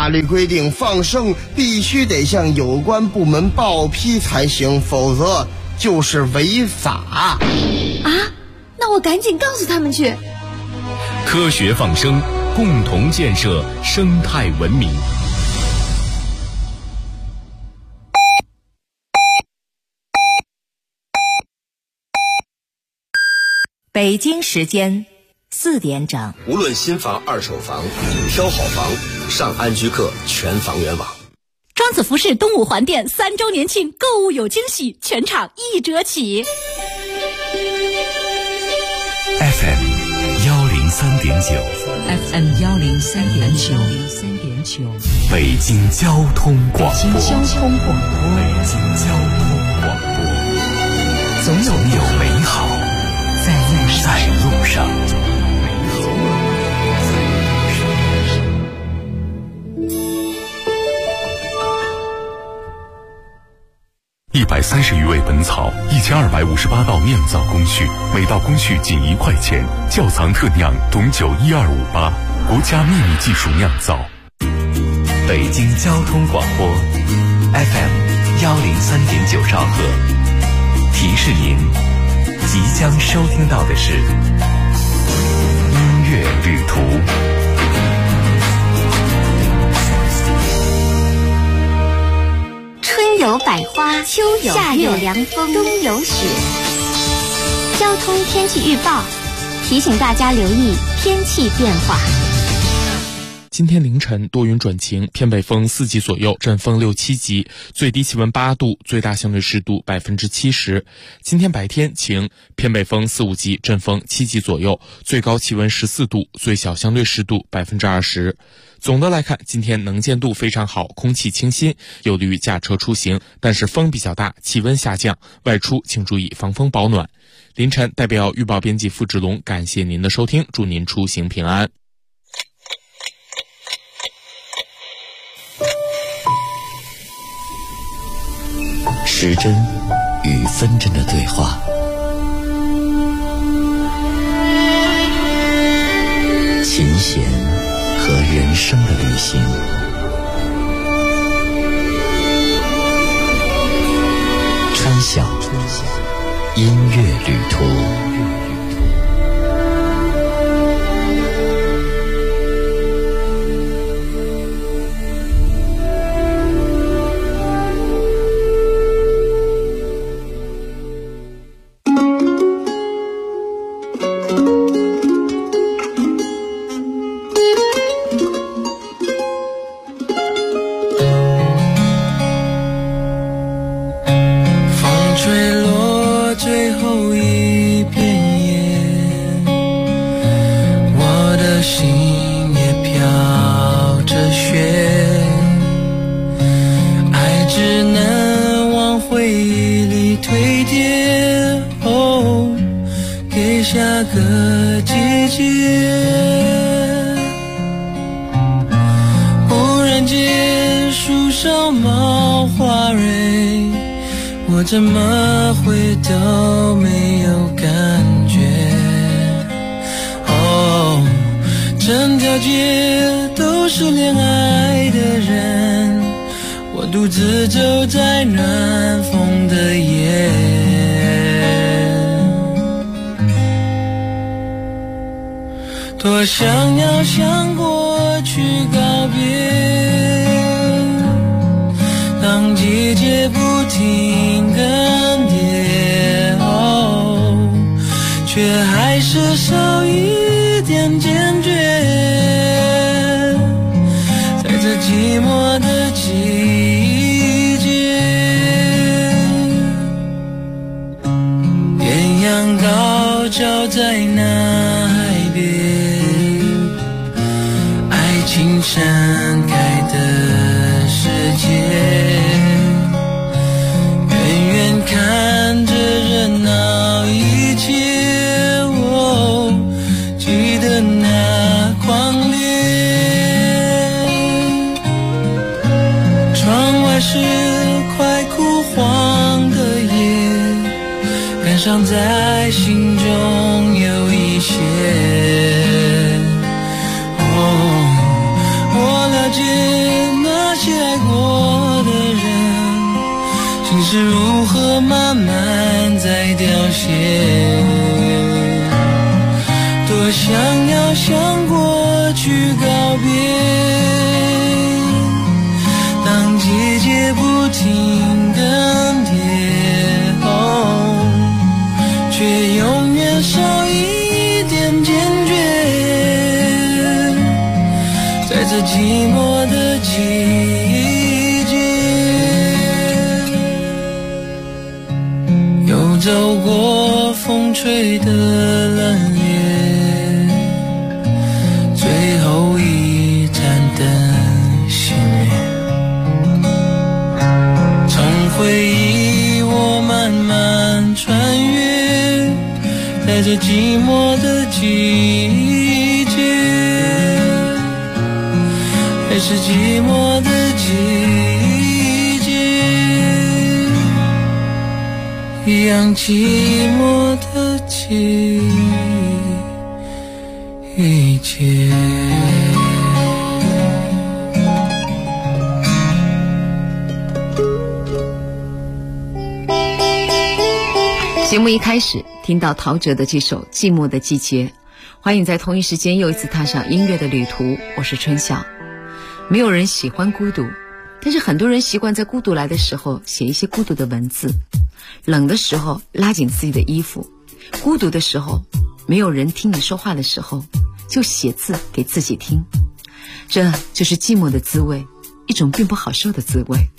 法律规定放生必须得向有关部门报批才行，否则就是违法。 啊，那我赶紧告诉他们去。 科学放生，共同建设生态文明。 北京时间4点整。 无论新房、二手房，挑好房，上安居客全房源网。 庄子服饰东五环店3周年庆，购物有惊喜，全场1折起。 FM 103.9 FM 103.9 北京交通广播。 北京交通广播，总有美好在路上。 130余味本草，1258道酿造工序，每道工序仅1块钱。窖藏特酿董酒12588，国家秘密技术酿造。 北京交通广播 FM 103.9兆赫，提示您即将收听到的是音乐旅途。 春有百花，秋有夏有凉风，冬有雪。交通天气预报提醒大家留意天气变化。 今天凌晨多云转晴，偏北风4级左右，阵风6、7级，最低气温8度，最大相对湿度70%。今天白天晴，偏北风4、5级，阵风7级左右，最高气温14度，最小相对湿度20%。总的来看，今天能见度非常好，空气清新，有利于驾车出行，但是风比较大，气温下降，外出请注意防风保暖。凌晨代表预报编辑付志龙感谢您的收听，祝您出行平安。 时针与分针的对话，琴弦和人生的旅行，穿晓音乐旅途。 我怎么会都没有感觉？哦，整条街都是恋爱的人，我独自走在暖风的夜，多想要向过去告别。当季节不停更迭，却还是少一点坚决。在这寂寞的季节，艳阳高照在那海边，爱情盛开的世界。看着热闹一切，记得那狂烈。窗外是快枯黄的叶，感伤在心中有一些。我了解心是如何慢慢在凋谢，多想要向过去告别，当季节不停更迭，却永远少一点坚决，在这寂寞的季节，又走过风吹的冷夜，最后一盏灯熄灭，从回忆我慢慢穿越，在这寂寞的季节，还是寂寞的季节，一样寂寞的季节。 节目一开始听到陶喆的这首《寂寞的季节》，欢迎在同一时间又一次踏上音乐的旅途。我是春晓。没有人喜欢孤独，但是很多人习惯在孤独来的时候写一些孤独的文字，冷的时候拉紧自己的衣服，孤独的时候，没有人听你说话的时候，就写字给自己听。这就是寂寞的滋味，一种并不好受的滋味。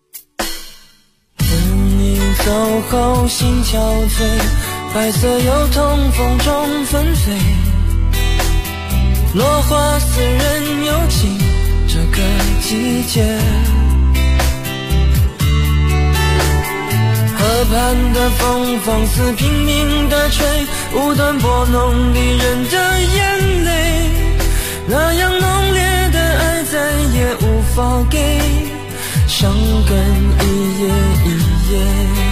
走后心憔悴，白色油桐风中纷飞，落花似人有情这个季节，河畔的风放肆拼命地吹，无端拨弄离人的眼泪，那样浓烈的爱再也无法给，伤根一夜一夜。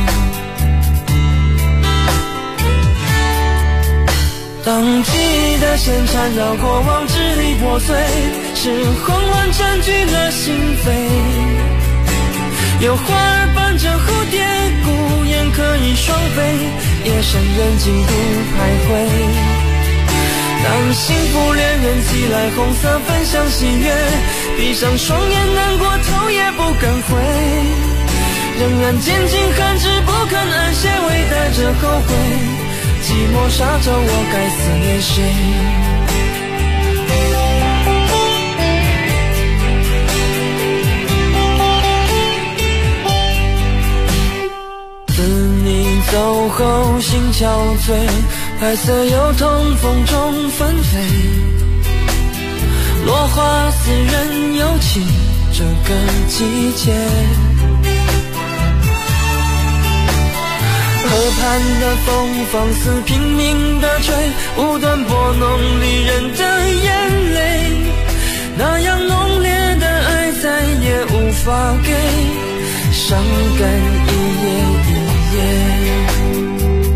当记忆的线缠绕过往支离破碎，是慌乱占据了心扉，有花儿伴着蝴蝶，孤雁可以双飞，夜深人静独徘徊。当幸福恋人寄来红色分享喜悦，闭上双眼难过头也不敢回，仍然坚尽寒枝不肯安歇，微带着后悔，寂寞沙洲我该思念谁？等你走后心憔悴，白色油桐风中纷飞，落花似人有情这个季节，河畔的风放肆拼命地吹，无端拨弄离人的眼泪，那样浓烈的爱再也无法给，伤感一夜一夜。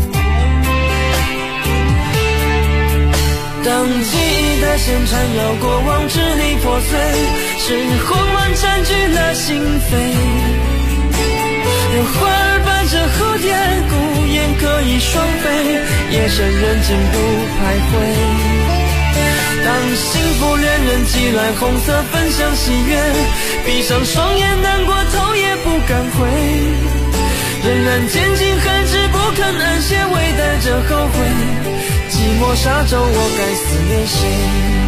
当记忆的线缠绕过往支离破碎，是慌乱占据了心扉，有花儿伴着蝴蝶，孤雁可以双飞，夜深人静独徘徊。当幸福恋人寄来红色分享喜悦，闭上双眼难过头也不敢回，仍然坚尽寒枝不肯安歇，微带着后悔，寂寞沙洲我该思念谁？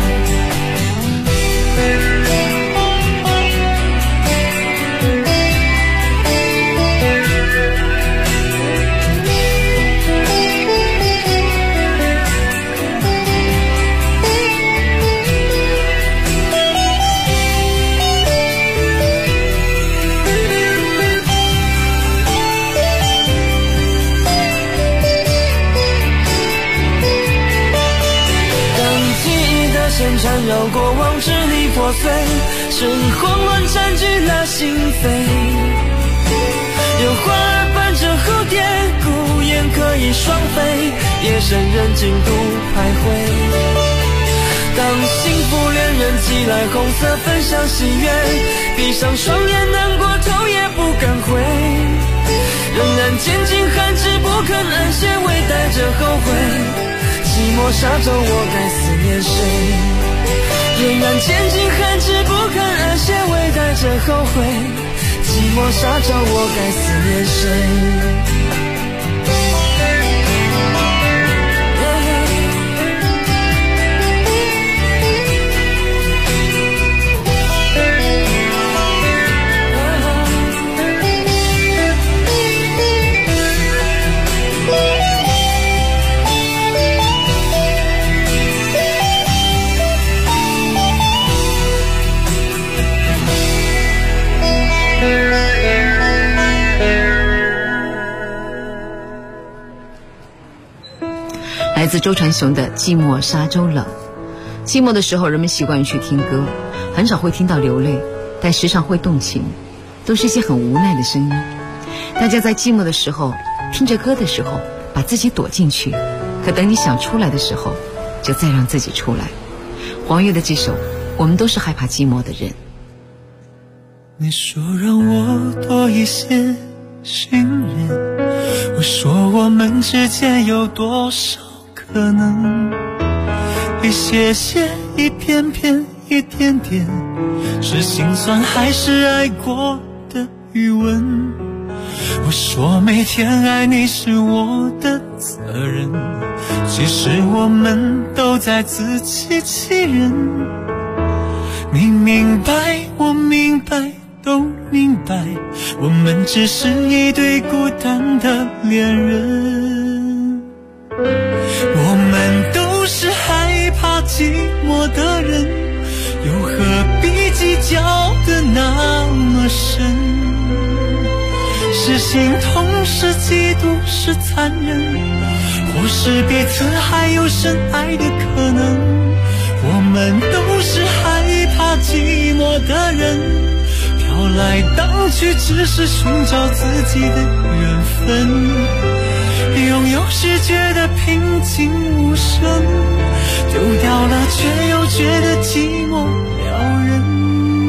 线缠绕过往支离破碎，是慌乱占据了心扉，有花儿伴着蝴蝶，孤雁可以双飞，夜深人静独徘徊。当幸福恋人寄来红色分享喜悦，闭上双眼难过头也不敢回， 渐进寒枝不肯安歇，微带着后悔，寂寞沙洲我该思念谁？仍然渐进寒枝不肯安歇，微带着后悔，寂寞沙洲我该思念谁？ 来自周传雄的《寂寞沙洲冷》。寂寞的时候，人们习惯于去听歌，很少会听到流泪，但时常会动情，都是一些很无奈的声音。大家在寂寞的时候，听着歌的时候，把自己躲进去，可等你想出来的时候，就再让自己出来。黄月的这首《我们都是害怕寂寞的人》。 你说让我多一些信任，我说我们之间有多少可能，一些些，一片片，一点点，是心酸还是爱过的余温？我说每天爱你是我的责任，其实我们都在自欺欺人。你明白，我明白，都明白，我们只是一对孤单的恋人。我们都是害怕寂寞的人，又何必计较的那么深？是心痛，是嫉妒，是残忍，或是彼此还有深爱的可能。我们都是害怕寂寞的人，飘来荡去只是寻找自己的缘分。拥有时觉得平静无声，丢掉了却又觉得寂寞撩人。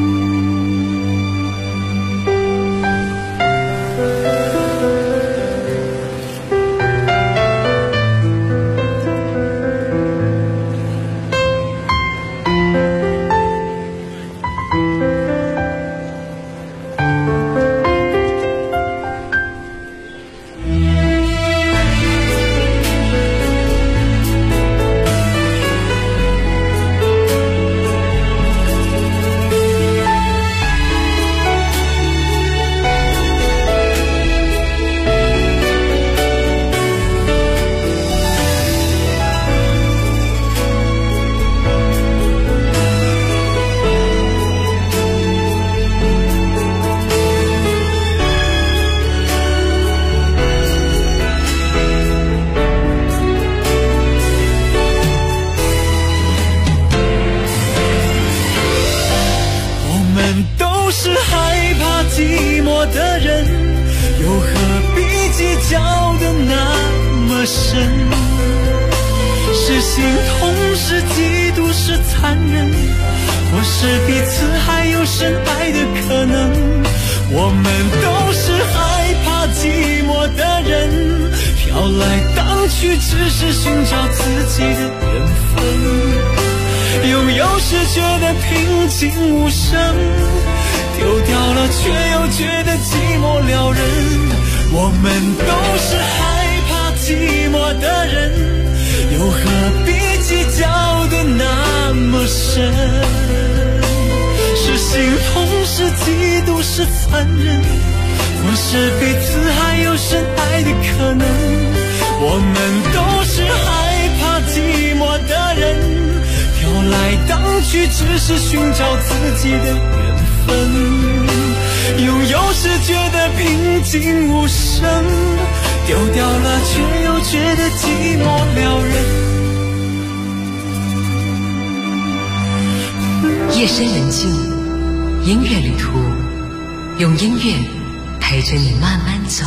是心痛，是嫉妒，是残忍，或是彼此还有深爱的可能。我们都是害怕寂寞的人，飘来荡去只是寻找自己的缘分。拥有时觉得平静无声，丢掉了却又觉得寂寞撩人。我们都是害怕寂寞的人，又何必计较的那么深？是心痛，是嫉妒，是残忍，或是彼此还有深爱的可能。我们都是害怕寂寞的人，飘来荡去只是寻找自己的缘分。拥有时觉得平静无声，丢掉了却又觉得寂寞撩人。 夜深人静，音乐旅途，用音乐陪着你慢慢走。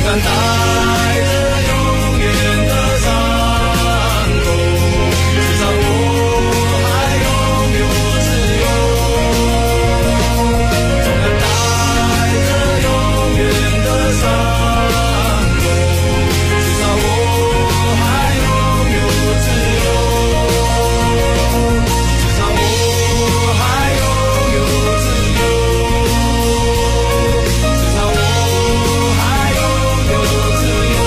敢带着永远的伤口，至少我还拥有自由。总敢带着永远的伤口，至少我还拥有自由。至少我还拥有自由。至少我还拥有自由。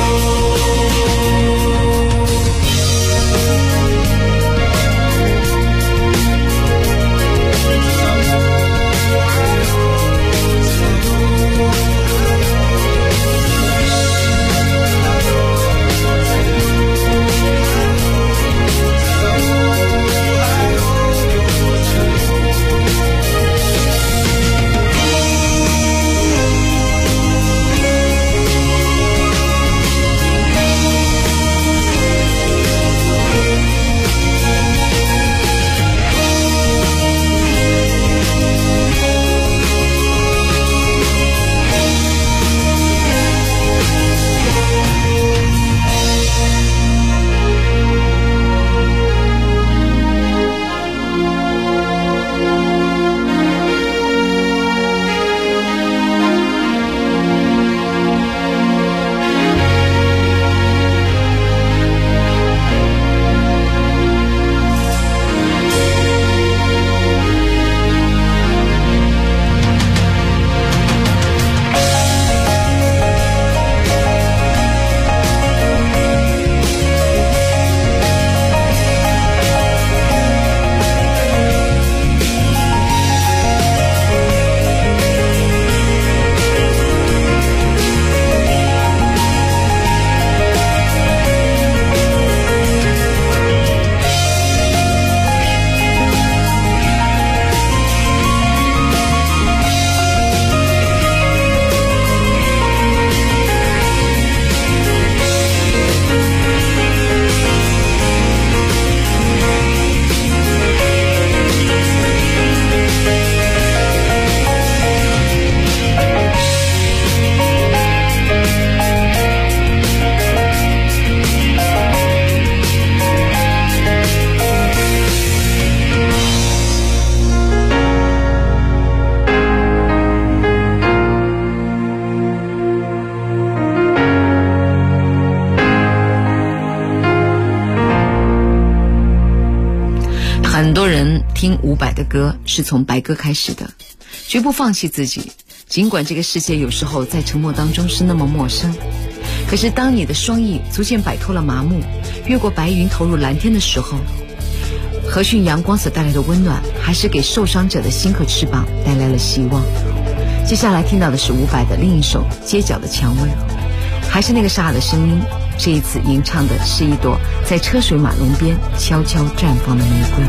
很多人听伍佰的歌是从白鸽开始的，绝不放弃自己，尽管这个世界有时候在沉默当中是那么陌生。可是当你的双翼逐渐摆脱了麻木，越过白云投入蓝天的时候，和煦阳光所带来的温暖，还是给受伤者的心和翅膀带来了希望。接下来听到的是伍佰的另一首《街角的蔷薇》，还是那个沙的声音，这一次吟唱的是一朵在车水马龙边悄悄绽放的玫瑰。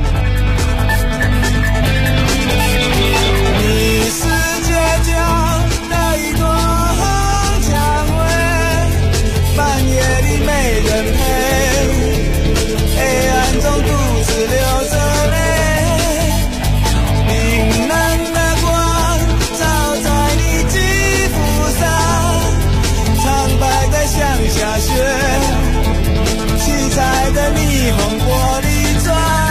你是街角的一朵蔷薇，半夜里没人陪，黑暗中独自流着泪，冰冷的光照在你肌肤上，苍白的像下雪，七彩的霓虹玻璃窗。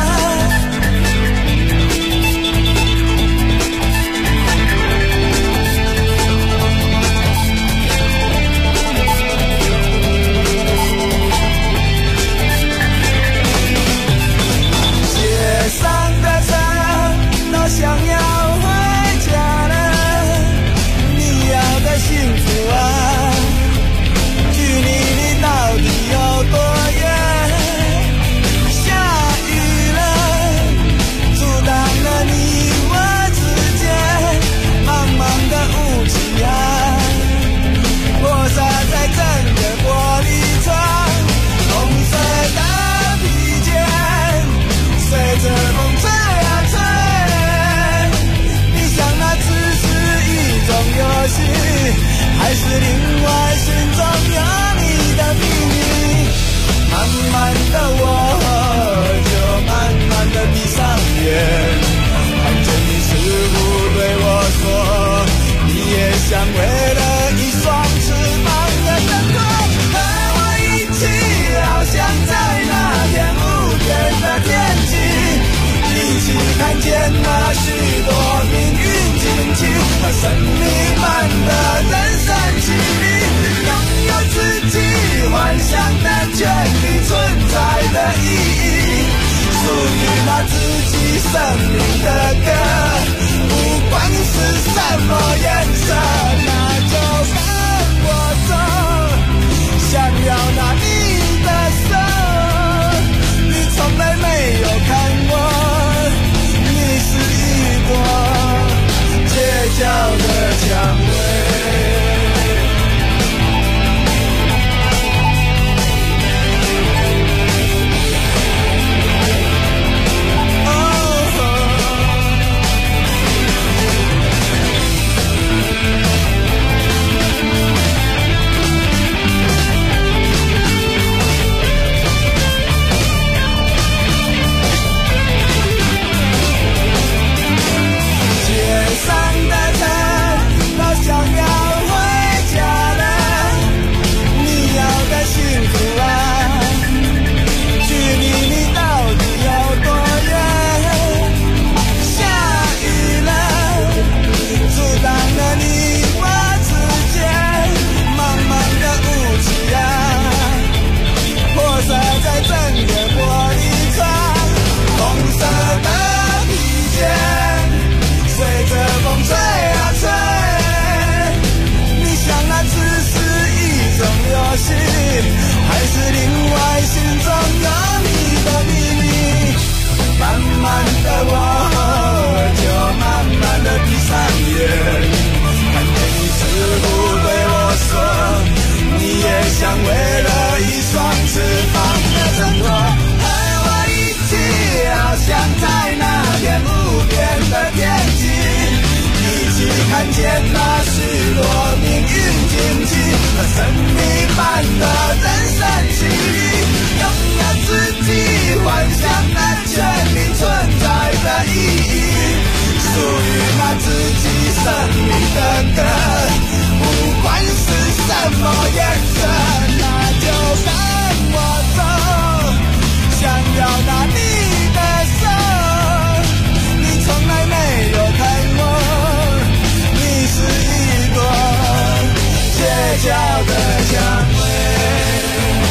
存在的意义，属于那自己生命的歌，不管是什么颜色，那就让我走，想要拿你的手，你从来没有看过，你是一朵街角的蔷薇。还是另外心中有你的秘密，慢慢的我就慢慢的闭上眼，看见你似乎对我说，你也想为了一双翅膀的承诺，和我一起翱翔在那片无边的天际，一起看见那许多命运荆棘和神秘般的人生奇遇，拥有自己幻想的权利，存在的意义，属于那自己生命的歌，不管是什么颜色，那就让我走，想要拿你的手，你从来没有看过，你是一朵街角的蔷薇。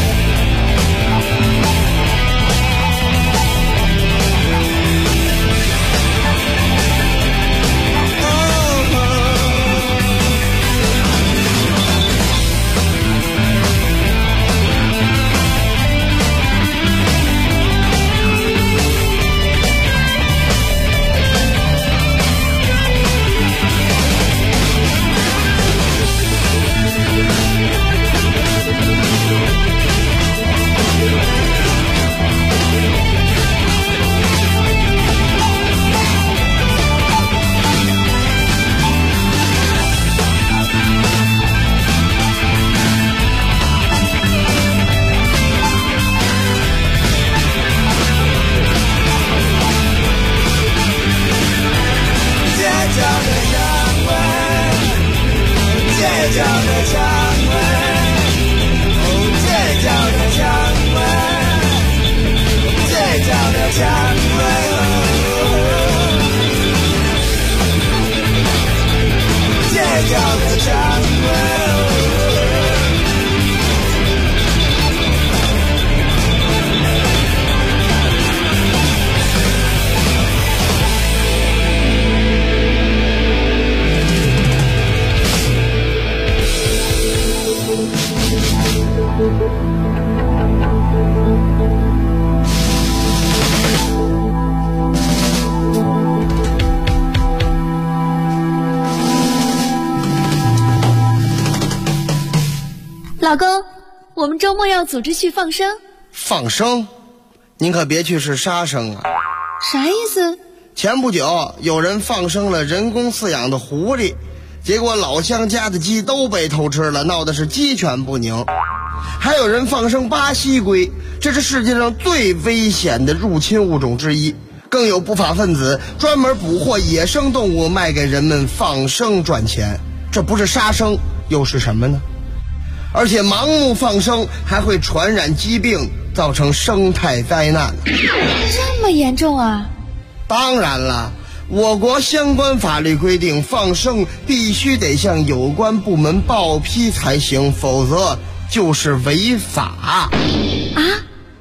老公，我们周末要组织去放生。 放生？您可别去是杀生啊！ 啥意思？ 前不久有人放生了人工饲养的狐狸，结果老乡家的鸡都被偷吃了，闹得是鸡犬不宁。还有人放生巴西龟，这是世界上最危险的入侵物种之一。更有不法分子专门捕获野生动物卖给人们放生赚钱，这不是杀生又是什么呢？而且盲目放生还会传染疾病，造成生态灾难。 这么严重啊？ 当然了，我国相关法律规定，放生必须得向有关部门报批才行，否则就是违法。 啊？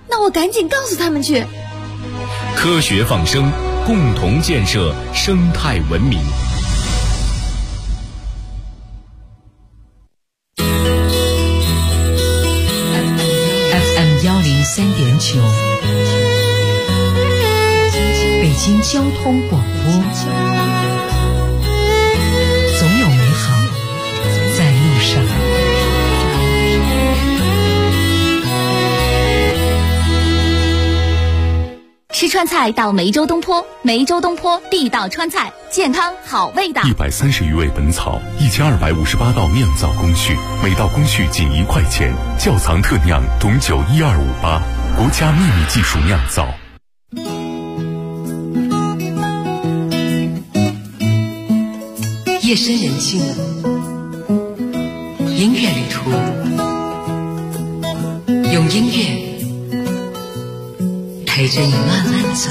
那我赶紧告诉他们去。 科学放生，共同建设生态文明。 FM 103.9，北京交通广播，总有美好在路上。 吃川菜到梅州东坡，梅州东坡地道川菜，健康好味道。 130余味本草，1258道酿造工序，每道工序仅1块钱，窖藏特酿董酒12588，国家秘密技术酿造。 夜深人静，音乐旅途，用音乐陪着你慢慢走。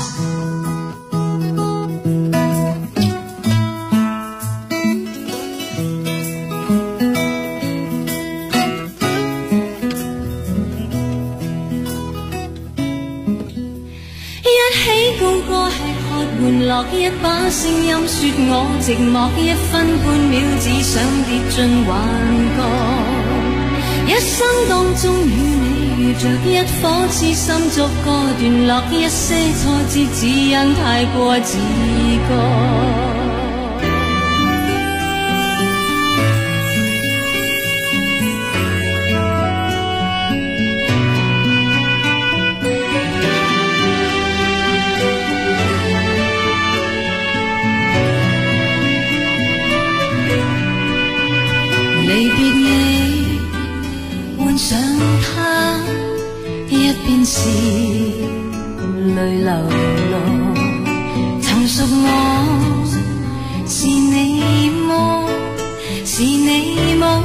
一起高歌吃喝玩樂，一把聲音說我寂寞，1分半秒只想跌進幻覺。一生當中與你遇着一顆痴心，逐個段落，一些挫折只因太過自覺。離別你，換上他，一邊是淚流落。曾屬我，是你麼？是你麼？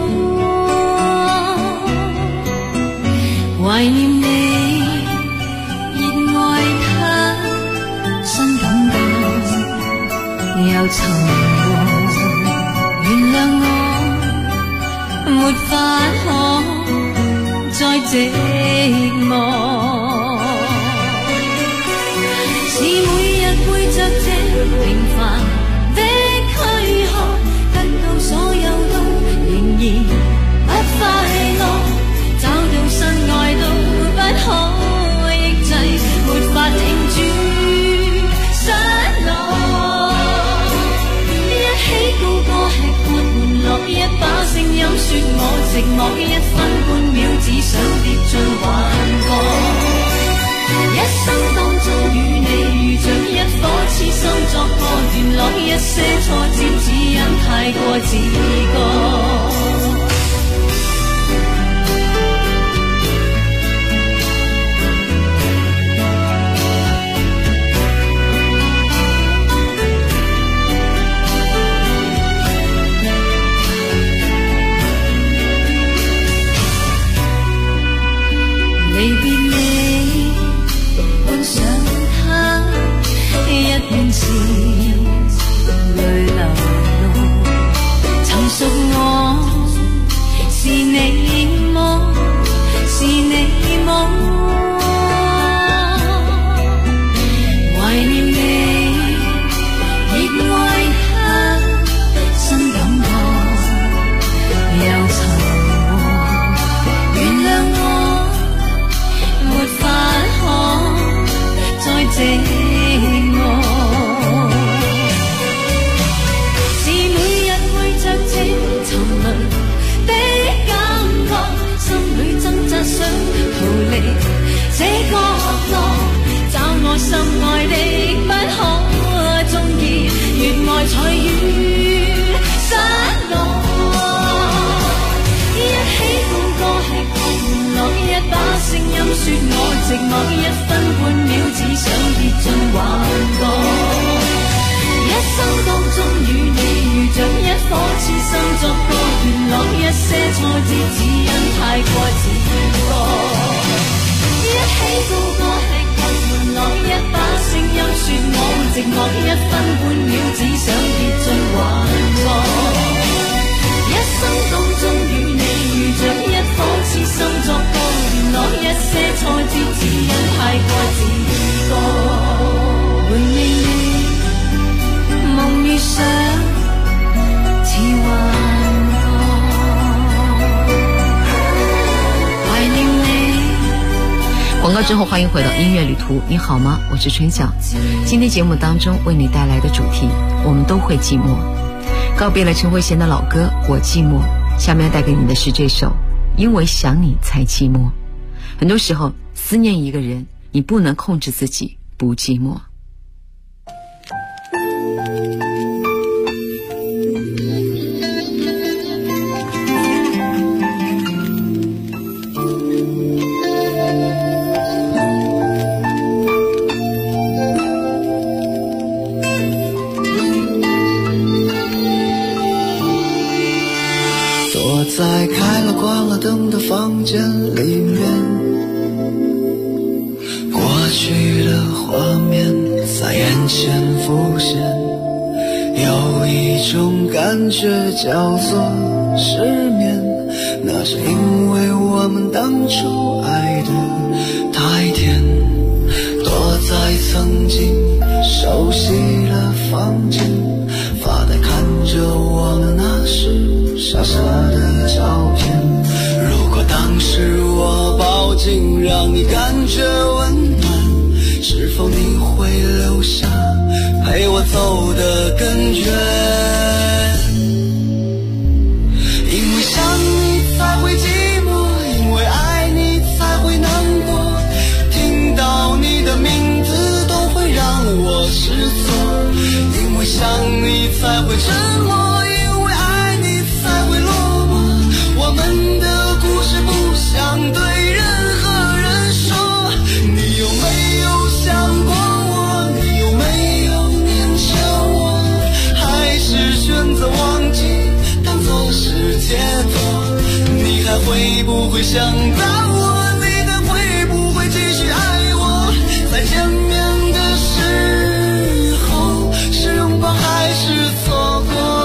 懷念你，熱愛他，新感覺又沉默。原諒我。沒法可再寂寞，是每日背着這平凡的軀殼，得到所有都仍然不快樂，找到新愛都不可抑制，沒法停住失落，一起高歌吃喝玩樂，一把聲音說我寂寞，1分半秒只想跌進幻覺。一生當中與你遇着一顆痴心，作個段落，一些挫折只因太過自覺。離別你，換上他，一邊是淚流落。曾屬我，是你麼？是你麼？懷念你，熱愛他，新感覺又沉默。原諒我。沒法可再寂寞，是每日為着這沉淪的感覺，心裏掙扎想逃離這角落，找我心愛的不可終結，越愛才越失落。一起高歌吃喝玩樂，一把聲音說我寂寞，1分半秒只想跌進幻覺。一生當中與你遇着一顆痴心，作個段落，一些挫折只因太過自覺。一起高歌吃喝玩樂，一把聲音說我寂寞，1分半秒只想跌進幻覺。一生當中與你遇着一顆痴心，作個段落，一些挫折只因广告之后，欢迎回到音乐旅途。你好吗？我是春晓。今天节目当中为你带来的主题，我们都会寂寞。告别了陈慧娴的老歌《我寂寞》，下面要带给你的是这首《因为想你才寂寞》。很多时候，思念一个人，你不能控制自己不寂寞。 在开了关了灯的房间里面，过去的画面在眼前浮现，有一种感觉叫做失眠，那是因为我们当初爱的太甜，躲在曾经熟悉的房间，发呆看着我们那时傻傻的照片。如果当时我抱紧让你感觉温暖，是否你会留下陪我走得更远？因为想你才会寂寞，因为爱你才会难过，听到你的名字都会让我失措，因为想你才会沉默，因为爱你才会落寞，我们的故事不想对任何人说。你有没有想过我？你有没有念着我？还是选择忘记当作是解脱？你还会不会想到我？你还会不会继续爱我？在见面的时候，是拥抱还是错过？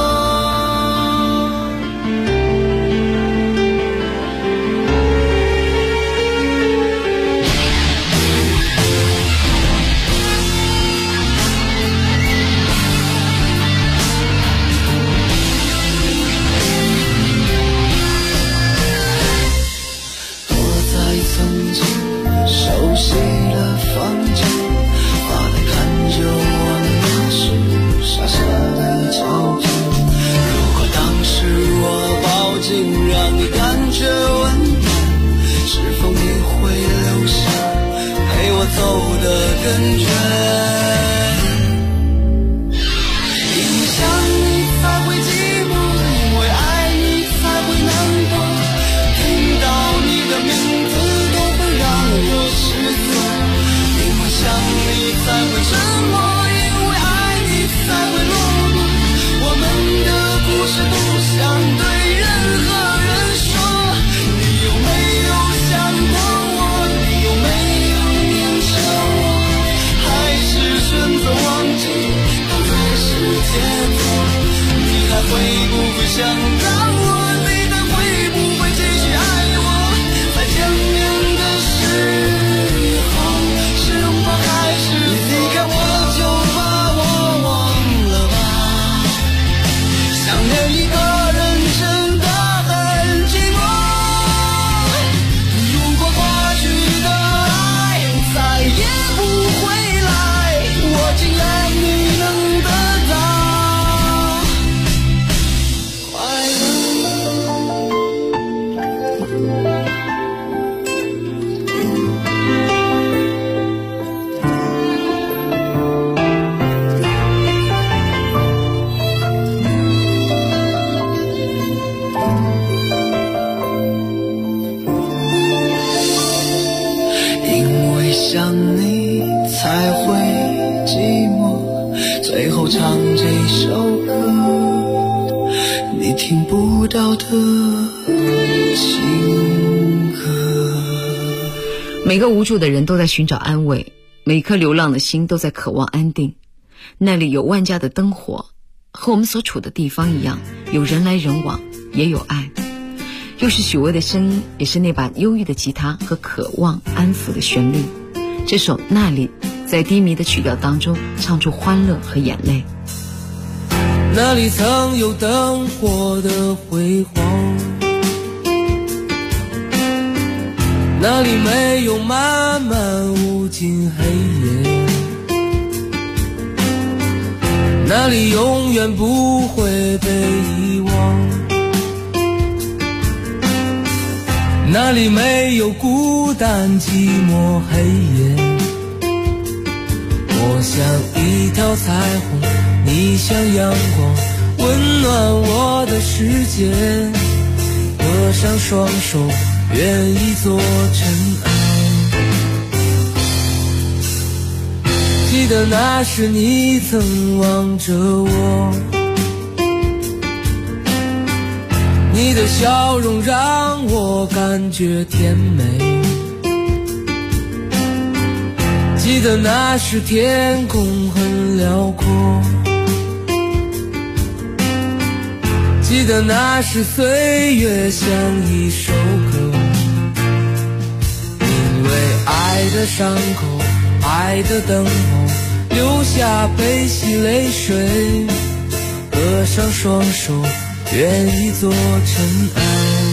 熟悉的房间，发呆看着我们那时傻傻的照片。如果当时我抱紧让你感觉温暖，是否你会留下陪我走得更远？因为想你才会寂寞，因为爱你才会难过，听到你的名字我失措，因为想你才会沉默，因为爱你才会落寞，我们的故事不想对任何人说。你有没有想过我？你有没有念着我？还是选择忘记当作是解脱？你还会不会想到我？你还会不会继续爱我？再见面的时一个人真的很寂寞，如果过去的爱再也不回来，我尽愿你能得到快想你才会寂寞，最后唱这首歌，你听不到的情歌。 每个无助的人都在寻找安慰，每颗流浪的心都在渴望安定。那里有万家的灯火，和我们所处的地方一样，有人来人往，也有爱。又是许巍的声音，也是那把忧郁的吉他和渴望安抚的旋律。这首《那里》在低迷的曲调当中唱出欢乐和眼泪。 那里曾有灯火的辉煌， 那里没有漫漫无尽黑夜，那里永远不会被遗忘，那里没有孤单寂寞黑夜。我像一条彩虹，你像阳光，温暖我的世界。合上双手，愿意做尘埃。记得那时你曾望着我，你的笑容让我感觉甜美。记得那时天空很辽阔，记得那时岁月像一首歌。因为爱的伤口，爱的等候，留下悲喜泪水。合上双手，愿意做尘埃。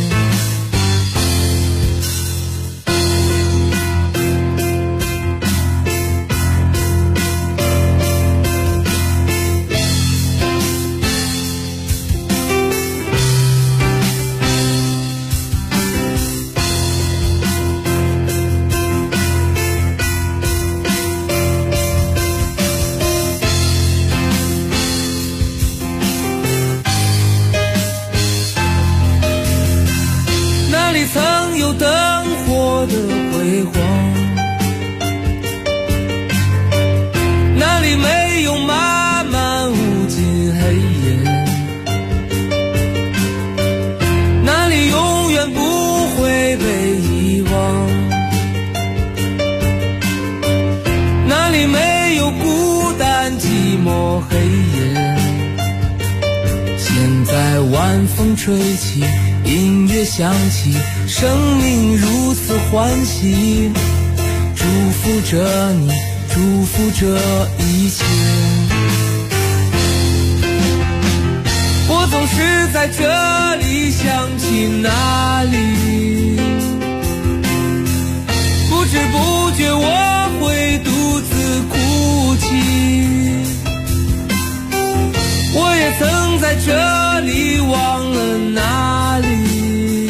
曾有灯火的辉煌，那里没有漫漫无尽黑夜，那里永远不会被遗忘，那里没有孤单寂寞黑夜。现在晚风吹起，音乐响起，生命如此欢喜，祝福着你，祝福着一切。我总是在这里想起那里，不知不觉我会独自哭泣。我也曾在这里忘了哪里，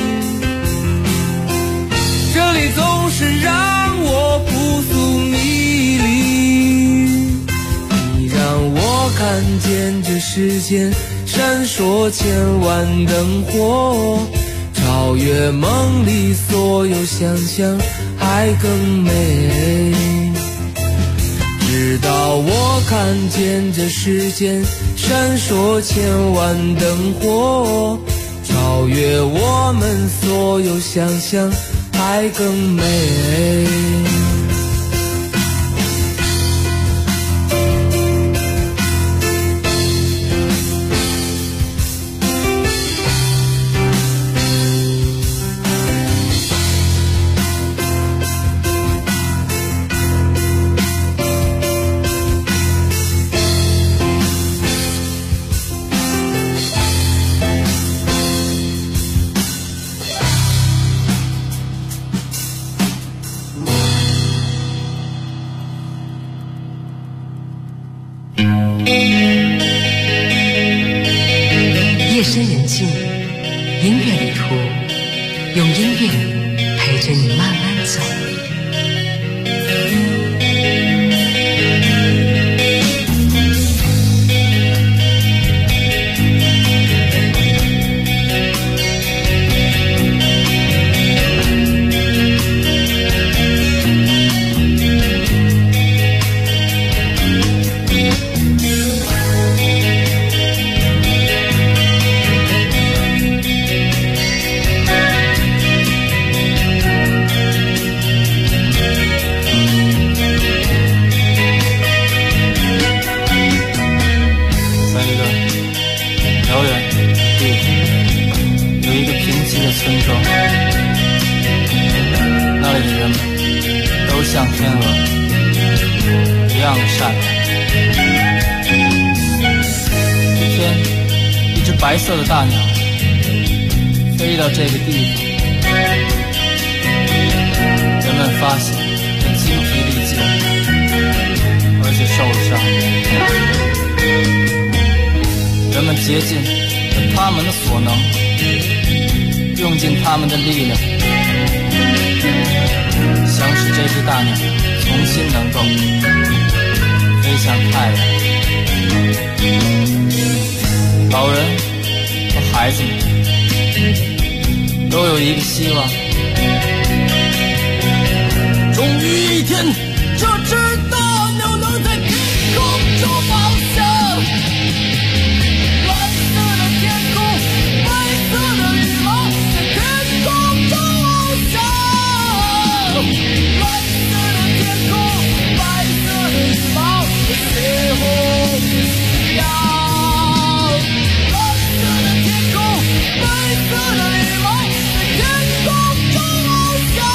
这里总是让我扑朔迷离。你让我看见这世间闪烁千万灯火，超越梦里所有想象，还更美。直到我看见这世间闪烁千万灯火，超越我们所有想象，还更美。 夜深人静，音乐旅途，用音乐陪着你慢慢走。 村庄，那里的人们都像天鹅一样善良。一天，一只白色的大鸟飞到这个地方， 发现也精疲力竭，而且受了伤。人们竭尽了他们的所能，用尽他们的力量，想使这只大鸟重新能够飞向太阳。老人和孩子们都有一个希望，终于一天，这只大鸟能在天空中翱翔。蓝色的天空，白色的羽毛，在天空中翱翔。蓝色的天空，白色的羽毛，在血红一样。蓝色的天空，白色的羽毛，在天空中翱翔。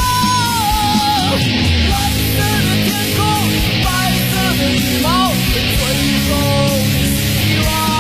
蓝色的天空，白色的羽毛，在最后希望。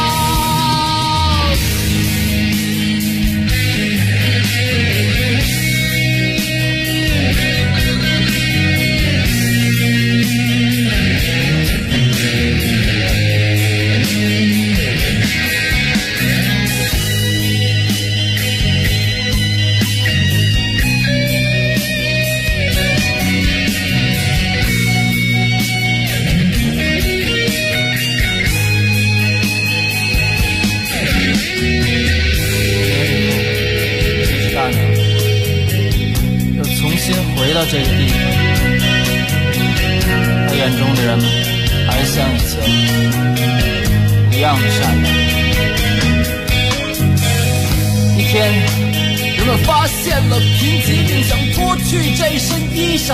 回到这个地方，他眼中的人们还像以前一样的善良。一天，人们发现了贫瘠，并想脱去这身衣裳，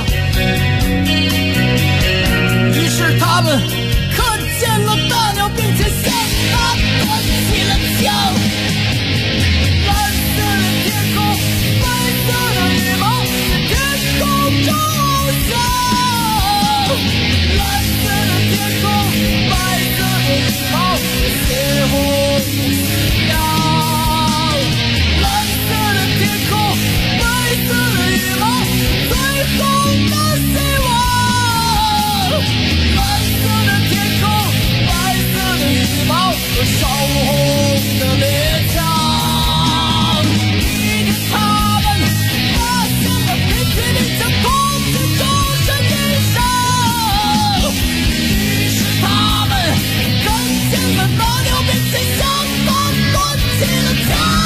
于是他们看见了大鸟，并且向它端起了枪。蓝色的天空，白色的羽毛，天空中翱翔。蓝色的天空，白色的羽毛，血红一样。蓝色的天空，白色的羽毛，最后的希望。蓝色的天空，白色的羽毛和烧红的猎枪。一天他们发现了贫瘠，并将空气中身衣裳，于是他们看见了大鸟，并且向它端起了枪。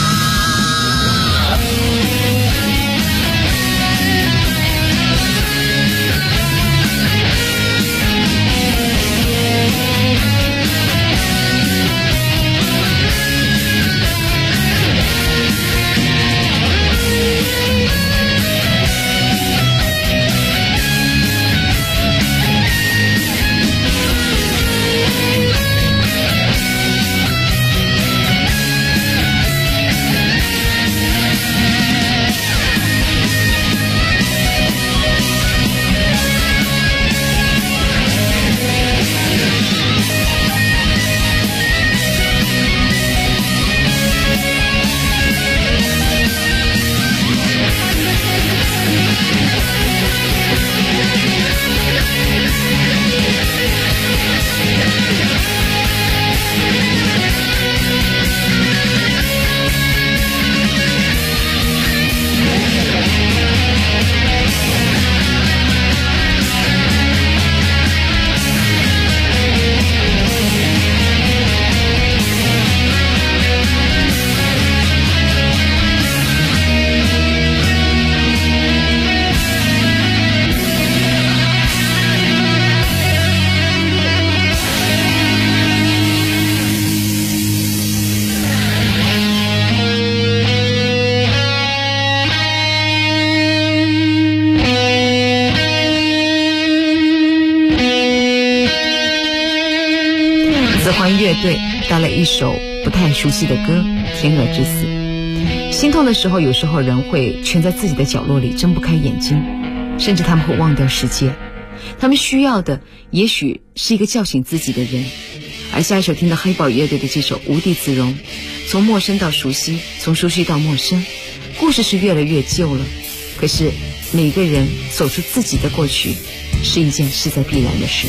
乐队带来一首不太熟悉的歌《天鹅之死》。心痛的时候，有时候人会蜷在自己的角落里，睁不开眼睛，甚至他们会忘掉世界。他们需要的也许是一个叫醒自己的人。而下一首听到黑豹乐队的这首《无地自容》，从陌生到熟悉，从熟悉到陌生，故事是越来越旧了， 可是每个人走出自己的过去是一件势在必然的事。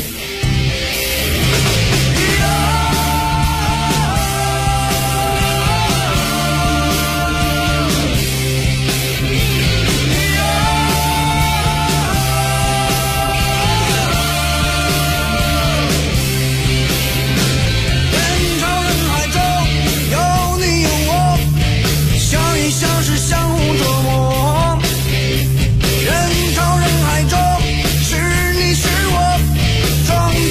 人潮人海中，是你是我，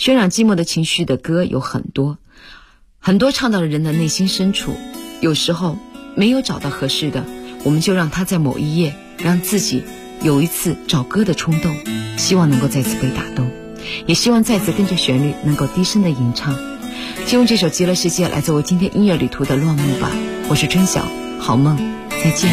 渲染寂寞的情绪的歌有很多，很多唱到了人的内心深处。有时候没有找到合适的，我们就让它在某一夜让自己有一次找歌的冲动，希望能够再次被打动，也希望再次跟着旋律能够低声的吟唱。就用这首《极乐世界》来作为今天音乐旅途的落幕吧。我是春晓，好梦，再见。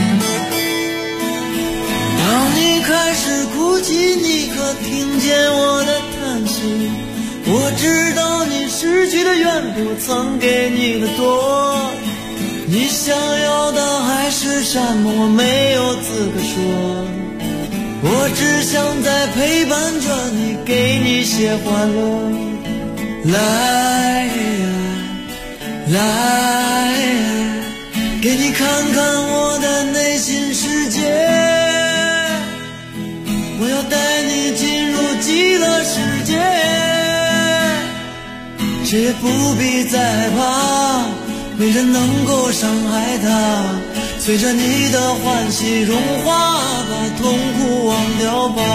当你开始哭泣，你可听见我的叹息？我知道你失去的远不曾给你的多，你想要的还是什么，我没有资格说。我只想在陪伴着你，给你些欢乐。来来，给你看看我的内心世界，我要带你进入极乐世界，谁也不必再害怕，没人能够伤害他，随着你的欢喜融化，把痛苦忘掉吧。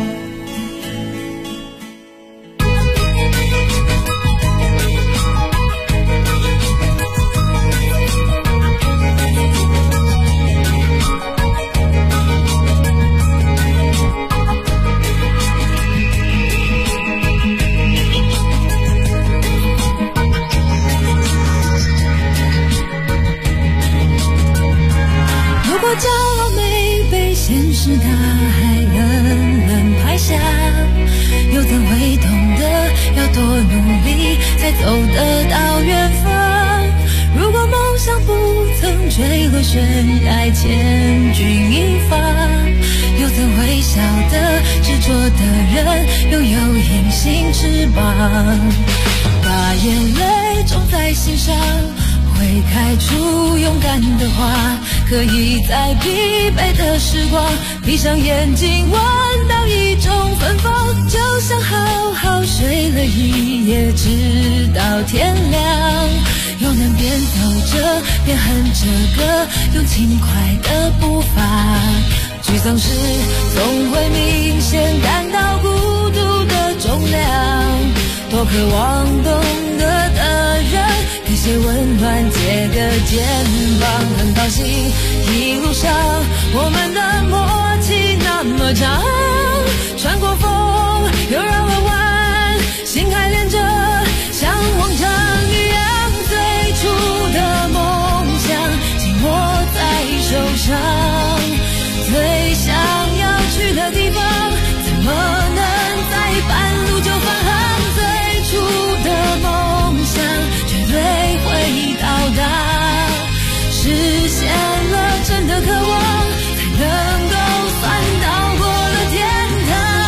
骄傲没被现实大海冷冷拍下，又怎会懂得要多努力才走得到远方？如果梦想不曾坠落悬崖，千钧一发，又怎会晓得执着的人拥有隐形翅膀？把眼泪种在心上，会开出勇敢的花，可以在疲惫的时光闭上眼睛，闻到一种芬芳，就像好好睡了一夜，直到天亮，又能边走着边哼着歌，用轻快的步伐。沮丧时总会明显感到孤独的重量，多渴望懂得的人给些温暖，借个肩膀。很高兴一路上我们的默契那么长，穿过风又绕了弯，心还连着像往常一样，最初的梦想紧握在手上，最想要去的地方怎么能在半路就返航？最初的梦想绝对会到达，实现了真的渴望，才能够算到过了天堂。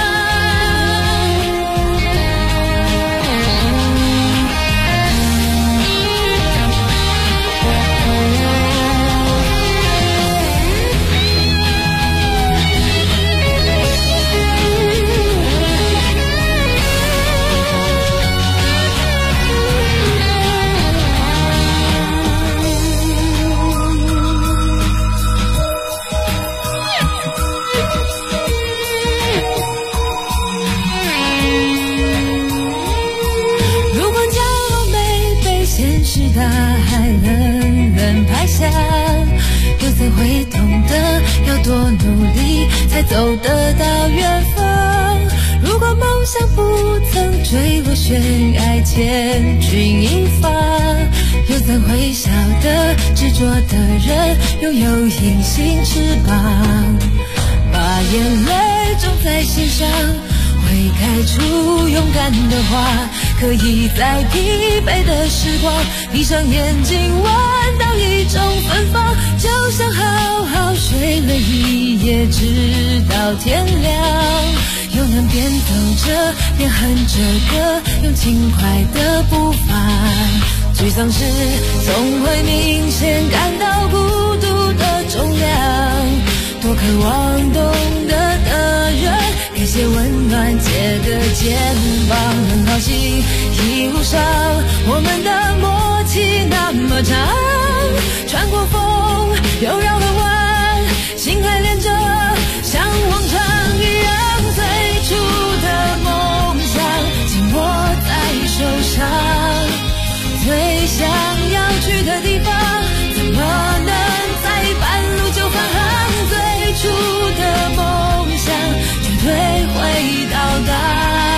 大海冷冷拍下，又怎会懂得要多努力才走得到远方？如果梦想不曾坠落悬崖，千钧一发，又怎会晓得执着的人拥有隐形翅膀？把眼泪种在心上，会开出勇敢的花，可以在疲惫的时光闭上眼睛，闻到一种芬芳，就像好好睡了一夜，直到天亮，又能边走着边哼着歌，用轻快的步伐。沮丧时总会明显感到孤独的重量，多渴望懂得的人给些温暖，借个肩膀。很高兴一路上我们的默契那么长，